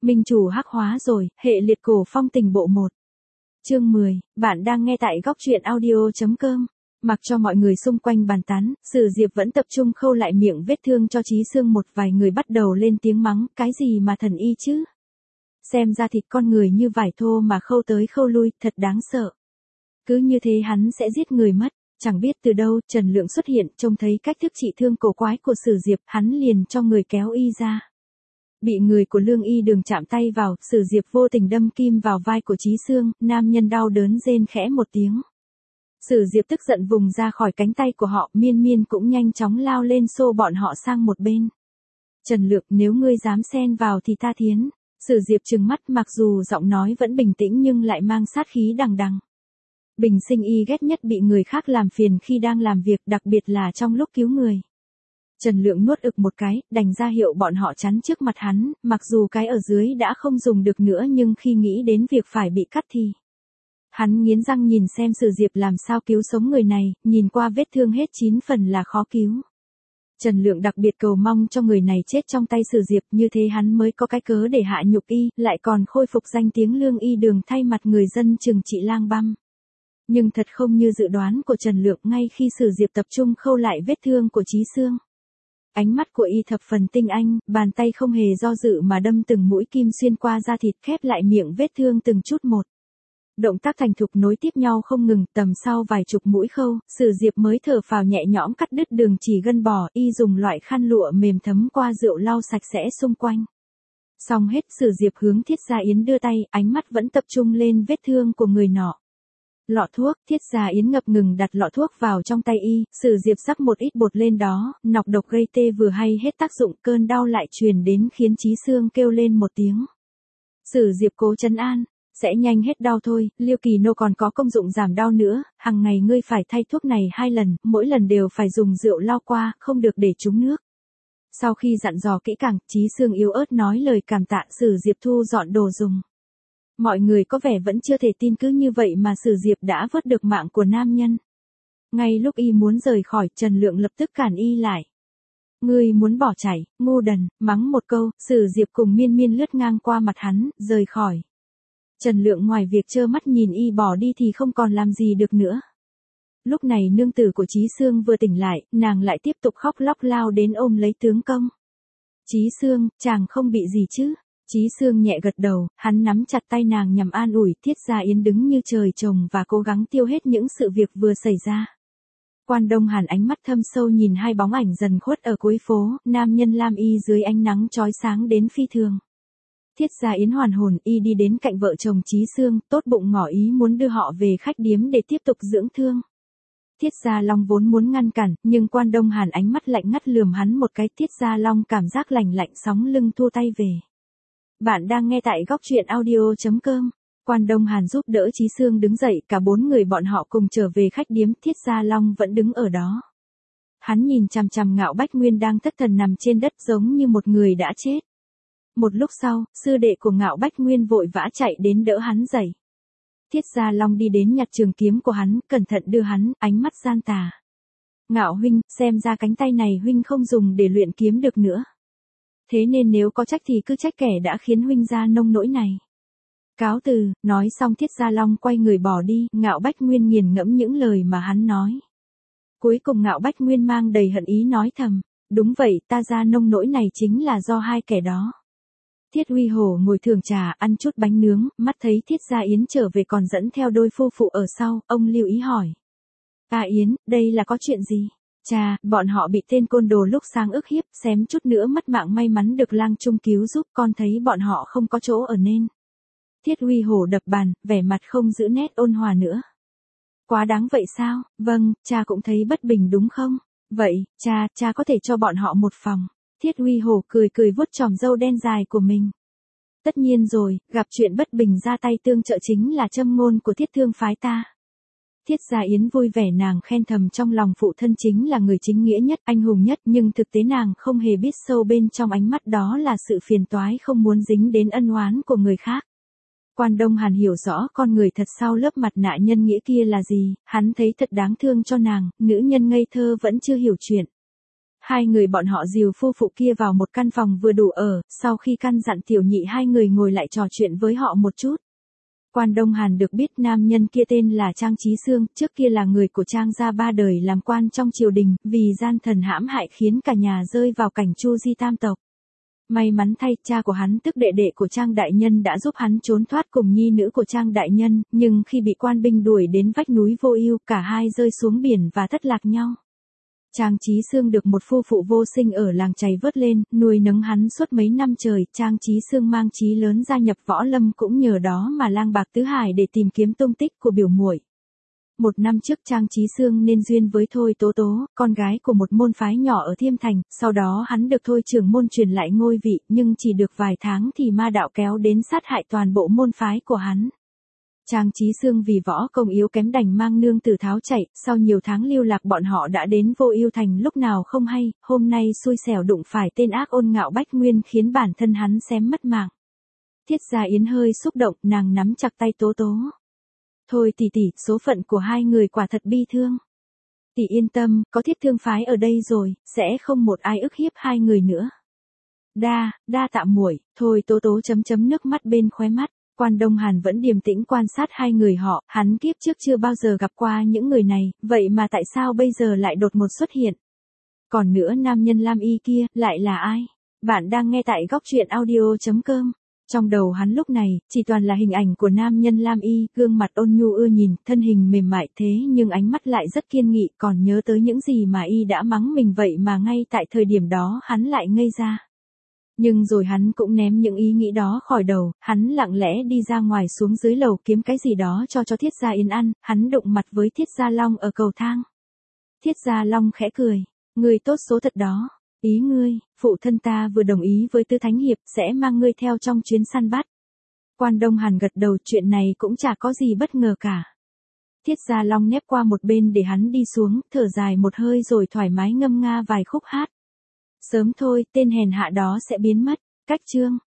Minh chủ hắc hóa rồi, hệ liệt cổ phong tình bộ 1. Chương 10, bạn đang nghe tại góc truyện audio.com. Mặc cho mọi người xung quanh bàn tán, Sử Diệp vẫn tập trung khâu lại miệng vết thương cho Chí Sương. Một vài người bắt đầu lên tiếng mắng, cái gì mà thần y chứ? Xem ra thịt con người như vải thô mà khâu tới khâu lui, thật đáng sợ. Cứ như thế hắn sẽ giết người mất. Chẳng biết từ đâu, Trần Lượng xuất hiện, trông thấy cách thức trị thương cổ quái của Sử Diệp, hắn liền cho người kéo y ra. Bị người của Lương Y Đường chạm tay vào, Sử Diệp vô tình đâm kim vào vai của Chí Sương, nam nhân đau đớn rên khẽ một tiếng. Sử Diệp tức giận vùng ra khỏi cánh tay của họ, Miên Miên cũng nhanh chóng lao lên xô bọn họ sang một bên. Trần Lượng, nếu ngươi dám xen vào thì ta thiến. Sử Diệp trừng mắt, mặc dù giọng nói vẫn bình tĩnh nhưng lại mang sát khí đằng đằng. Bình sinh y ghét nhất bị người khác làm phiền khi đang làm việc, đặc biệt là trong lúc cứu người. Trần Lượng nuốt ực một cái, đành ra hiệu bọn họ chắn trước mặt hắn, mặc dù cái ở dưới đã không dùng được nữa nhưng khi nghĩ đến việc phải bị cắt thì... Hắn nghiến răng nhìn xem Sử Diệp làm sao cứu sống người này, nhìn qua vết thương hết 9 phần là khó cứu. Trần Lượng đặc biệt cầu mong cho người này chết trong tay Sử Diệp, như thế hắn mới có cái cớ để hạ nhục y, lại còn khôi phục danh tiếng Lương Y Đường thay mặt người dân trừng trị lang băm. Nhưng thật không như dự đoán của Trần Lượng, ngay khi Sử Diệp tập trung khâu lại vết thương của Chí Sương. Ánh mắt của y thập phần tinh anh, bàn tay không hề do dự mà đâm từng mũi kim xuyên qua da thịt, khép lại miệng vết thương từng chút một. Động tác thành thục nối tiếp nhau không ngừng, tầm sau vài chục mũi khâu, Sử Diệp mới thở phào nhẹ nhõm cắt đứt đường chỉ gân bò, y dùng loại khăn lụa mềm thấm qua rượu lau sạch sẽ xung quanh. Xong hết, Sử Diệp hướng Thiết Gia Yến đưa tay, ánh mắt vẫn tập trung lên vết thương của người nọ. Lọ thuốc, Thiết Gia Yến ngập ngừng đặt lọ thuốc vào trong tay y, Sử Diệp rắc một ít bột lên đó, nọc độc gây tê vừa hay hết tác dụng, cơn đau lại truyền đến khiến Chí Sương kêu lên một tiếng. Sử Diệp cố trấn an, sẽ nhanh hết đau thôi, Liêu Kỳ Nô còn có công dụng giảm đau nữa, hàng ngày ngươi phải thay thuốc này 2 lần, mỗi lần đều phải dùng rượu lau qua, không được để trúng nước. Sau khi dặn dò kỹ càng, Chí Sương yếu ớt nói lời cảm tạ. Sử Diệp thu dọn đồ dùng. Mọi người có vẻ vẫn chưa thể tin, cứ như vậy mà Sử Diệp đã vớt được mạng của nam nhân. Ngay lúc y muốn rời khỏi, Trần Lượng lập tức cản y lại. Ngươi muốn bỏ chạy, ngu đần, mắng một câu, Sử Diệp cùng Miên Miên lướt ngang qua mặt hắn, rời khỏi. Trần Lượng ngoài việc trơ mắt nhìn y bỏ đi thì không còn làm gì được nữa. Lúc này nương tử của Chí Sương vừa tỉnh lại, nàng lại tiếp tục khóc lóc lao đến ôm lấy tướng công. Chí Sương, chàng không bị gì chứ? Chí Sương nhẹ gật đầu, hắn nắm chặt tay nàng nhằm an ủi. Thiết Gia Yến đứng như trời trồng và cố gắng tiêu hết những sự việc vừa xảy ra. Quan Đông Hàn ánh mắt thâm sâu nhìn hai bóng ảnh dần khuất ở cuối phố, nam nhân lam y dưới ánh nắng chói sáng đến phi thường. Thiết Gia Yến hoàn hồn, y đi đến cạnh vợ chồng Chí Sương, tốt bụng ngỏ ý muốn đưa họ về khách điếm để tiếp tục dưỡng thương. Thiết Gia Long vốn muốn ngăn cản, nhưng Quan Đông Hàn ánh mắt lạnh ngắt lườm hắn một cái. Thiết Gia Long cảm giác lạnh lạnh sóng lưng thua tay về. Bạn đang nghe tại góc truyện audio.com. Quan Đông Hàn giúp đỡ Chí Sương đứng dậy, cả 4 người bọn họ cùng trở về khách điếm. Thiết Gia Long vẫn đứng ở đó. Hắn nhìn chằm chằm Ngạo Bách Nguyên đang thất thần nằm trên đất giống như một người đã chết. Một lúc sau, sư đệ của Ngạo Bách Nguyên vội vã chạy đến đỡ hắn dậy. Thiết Gia Long đi đến nhặt trường kiếm của hắn, cẩn thận đưa hắn, ánh mắt gian tà. Ngạo huynh, xem ra cánh tay này huynh không dùng để luyện kiếm được nữa. Thế nên nếu có trách thì cứ trách kẻ đã khiến huynh ra nông nỗi này. Cáo từ, nói xong Thiết Gia Long quay người bỏ đi. Ngạo Bách Nguyên nghiền ngẫm những lời mà hắn nói. Cuối cùng Ngạo Bách Nguyên mang đầy hận ý nói thầm, đúng vậy, ta ra nông nỗi này chính là do hai kẻ đó. Thiết Uy Hổ ngồi thưởng trà, ăn chút bánh nướng, mắt thấy Thiết Gia Yến trở về còn dẫn theo đôi phu phụ ở sau, ông lưu ý hỏi. Yến, đây là có chuyện gì? Cha, bọn họ bị tên côn đồ lúc sang ức hiếp, xém chút nữa mất mạng, may mắn được Lang Trung cứu giúp, con thấy bọn họ không có chỗ ở nên. Thiết Uy Hổ đập bàn, vẻ mặt không giữ nét ôn hòa nữa. Quá đáng vậy sao? Vâng, cha cũng thấy bất bình đúng không? Vậy, cha có thể cho bọn họ một phòng. Thiết Uy Hổ cười cười vuốt chòm râu đen dài của mình. Tất nhiên rồi, gặp chuyện bất bình ra tay tương trợ chính là châm ngôn của Thiết Thương phái ta. Thiết Gia Yến vui vẻ, nàng khen thầm trong lòng phụ thân chính là người chính nghĩa nhất, anh hùng nhất, nhưng thực tế nàng không hề biết sâu bên trong ánh mắt đó là sự phiền toái không muốn dính đến ân oán của người khác. Quan Đông Hàn hiểu rõ con người thật sau lớp mặt nạ nhân nghĩa kia là gì, hắn thấy thật đáng thương cho nàng, nữ nhân ngây thơ vẫn chưa hiểu chuyện. Hai người bọn họ dìu phu phụ kia vào một căn phòng vừa đủ ở, sau khi căn dặn tiểu nhị hai người ngồi lại trò chuyện với họ một chút. Quan Đông Hàn được biết nam nhân kia tên là Trang Chí Xương, trước kia là người của Trang gia 3 đời làm quan trong triều đình, vì gian thần hãm hại khiến cả nhà rơi vào cảnh chu di tam tộc. May mắn thay, cha của hắn tức đệ đệ của Trang đại nhân đã giúp hắn trốn thoát cùng nhi nữ của Trang đại nhân, nhưng khi bị quan binh đuổi đến vách núi Vô Ưu, cả hai rơi xuống biển và thất lạc nhau. Trang Chí Xương được một phu phụ vô sinh ở làng chày vớt lên, nuôi nấng hắn suốt mấy năm trời. Trang Chí Xương mang chí lớn gia nhập võ lâm cũng nhờ đó mà lang bạc tứ hải để tìm kiếm tung tích của biểu muội. Một năm trước Trang Chí Xương nên duyên với Thôi Tố Tố, con gái của một môn phái nhỏ ở Thiêm Thành, sau đó hắn được Thôi trưởng môn truyền lại ngôi vị, nhưng chỉ được vài tháng thì ma đạo kéo đến sát hại toàn bộ môn phái của hắn. Trang Chí Xương vì võ công yếu kém đành mang nương tử tháo chạy, sau nhiều tháng lưu lạc bọn họ đã đến Vô Ưu thành lúc nào không hay, hôm nay xui xẻo đụng phải tên ác ôn Ngạo Bách Nguyên khiến bản thân hắn xém mất mạng. Thiết Gia Yến hơi xúc động, nàng nắm chặt tay Tố Tố. Thôi tỷ tỷ, số phận của hai người quả thật bi thương. Tỷ yên tâm, có Thiết Thương phái ở đây rồi, sẽ không một ai ức hiếp hai người nữa. Đa tạ muội. Thôi Tố Tố chấm nước mắt bên khóe mắt. Quan Đông Hàn vẫn điềm tĩnh quan sát hai người họ, hắn kiếp trước chưa bao giờ gặp qua những người này, vậy mà tại sao bây giờ lại đột ngột xuất hiện? Còn nữa nam nhân lam y kia, lại là ai? Bạn đang nghe tại góc truyện audio.com. Trong đầu hắn lúc này, chỉ toàn là hình ảnh của nam nhân lam y, gương mặt ôn nhu ưa nhìn, thân hình mềm mại thế nhưng ánh mắt lại rất kiên nghị, còn nhớ tới những gì mà y đã mắng mình vậy mà ngay tại thời điểm đó hắn lại ngây ra. Nhưng rồi hắn cũng ném những ý nghĩ đó khỏi đầu, hắn lặng lẽ đi ra ngoài xuống dưới lầu kiếm cái gì đó cho Thiết Gia Yến ăn, hắn đụng mặt với Thiết Gia Long ở cầu thang. Thiết Gia Long khẽ cười, ngươi tốt số thật đó, ý ngươi, phụ thân ta vừa đồng ý với Tứ Thánh Hiệp sẽ mang ngươi theo trong chuyến săn bắt. Quan Đông Hàn gật đầu, chuyện này cũng chả có gì bất ngờ cả. Thiết Gia Long nép qua một bên để hắn đi xuống, thở dài một hơi rồi thoải mái ngâm nga vài khúc hát. Sớm thôi, tên hèn hạ đó sẽ biến mất. Cách chương